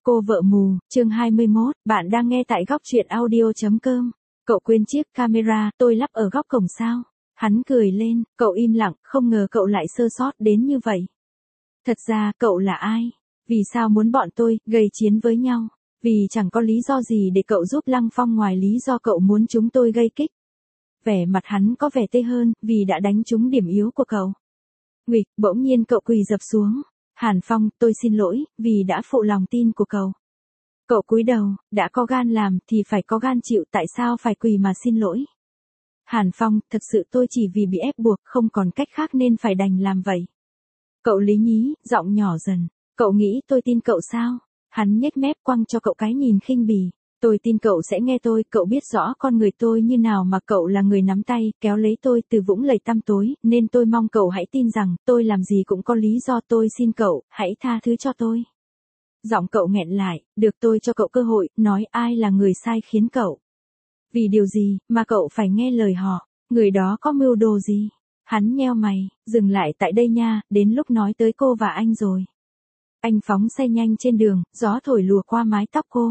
Cô vợ mù, chương 21, bạn đang nghe tại góc truyện audio.com. Cậu quên chiếc camera tôi lắp ở góc cổng sao? Hắn cười lên, cậu im lặng, không ngờ cậu lại sơ sót đến như vậy. Thật ra, cậu là ai? Vì sao muốn bọn tôi gây chiến với nhau? Vì chẳng có lý do gì để cậu giúp Lăng Phong ngoài lý do cậu muốn chúng tôi gây kích. Vẻ mặt hắn có vẻ tê hơn, vì đã đánh trúng điểm yếu của cậu. Nguịch, bỗng nhiên cậu quỳ dập xuống. Hàn Phong, tôi xin lỗi, vì đã phụ lòng tin của cậu. Cậu cúi đầu, đã có gan làm thì phải có gan chịu, tại sao phải quỳ mà xin lỗi? Hàn Phong, thực sự tôi chỉ vì bị ép buộc, không còn cách khác nên phải đành làm vậy. Cậu lý nhí, giọng nhỏ dần. Cậu nghĩ tôi tin cậu sao? Hắn nhếch mép quăng cho cậu cái nhìn khinh bỉ. Tôi tin cậu sẽ nghe tôi, cậu biết rõ con người tôi như nào mà cậu là người nắm tay, kéo lấy tôi từ vũng lầy tăm tối, nên tôi mong cậu hãy tin rằng, tôi làm gì cũng có lý do, tôi xin cậu, hãy tha thứ cho tôi. Giọng cậu nghẹn lại, được tôi cho cậu cơ hội, nói ai là người sai khiến cậu. Vì điều gì, mà cậu phải nghe lời họ, người đó có mưu đồ gì? Hắn nheo mày, dừng lại tại đây nha, đến lúc nói tới cô và anh rồi. Anh phóng xe nhanh trên đường, gió thổi lùa qua mái tóc cô.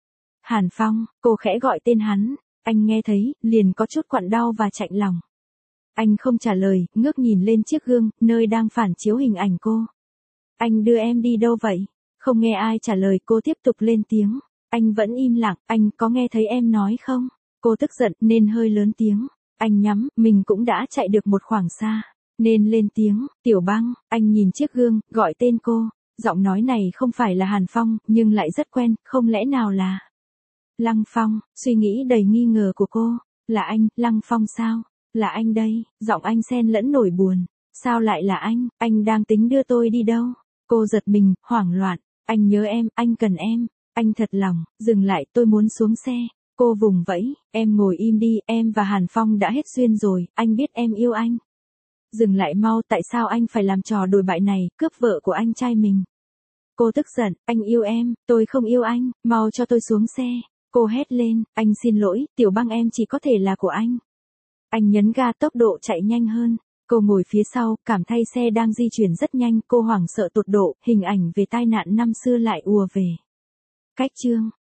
Hàn Phong, cô khẽ gọi tên hắn, anh nghe thấy, liền có chút quặn đau và chạnh lòng. Anh không trả lời, ngước nhìn lên chiếc gương, nơi đang phản chiếu hình ảnh cô. Anh đưa em đi đâu vậy? Không nghe ai trả lời, cô tiếp tục lên tiếng. Anh vẫn im lặng, anh có nghe thấy em nói không? Cô tức giận nên hơi lớn tiếng. Anh nhắm, mình cũng đã chạy được một khoảng xa, nên lên tiếng, Tiểu Băng. Anh nhìn chiếc gương, gọi tên cô. Giọng nói này không phải là Hàn Phong, nhưng lại rất quen, không lẽ nào là Lăng Phong? Suy nghĩ đầy nghi ngờ của cô. Là anh, Lăng Phong sao? Là anh đây. Giọng anh xen lẫn nỗi buồn. Sao lại là anh đang tính đưa tôi đi đâu? Cô giật mình, hoảng loạn. Anh nhớ em, anh cần em. Anh thật lòng, dừng lại, tôi muốn xuống xe. Cô vùng vẫy, em ngồi im đi, em và Hàn Phong đã hết duyên rồi, anh biết em yêu anh. Dừng lại mau, tại sao anh phải làm trò đồi bại này, cướp vợ của anh trai mình? Cô tức giận, anh yêu em, tôi không yêu anh, mau cho tôi xuống xe. Cô hét lên, anh xin lỗi, Tiểu Băng em chỉ có thể là của anh. Anh nhấn ga tốc độ chạy nhanh hơn. Cô ngồi phía sau, cảm thấy xe đang di chuyển rất nhanh, cô hoảng sợ tột độ, hình ảnh về tai nạn năm xưa lại ùa về. Cách chương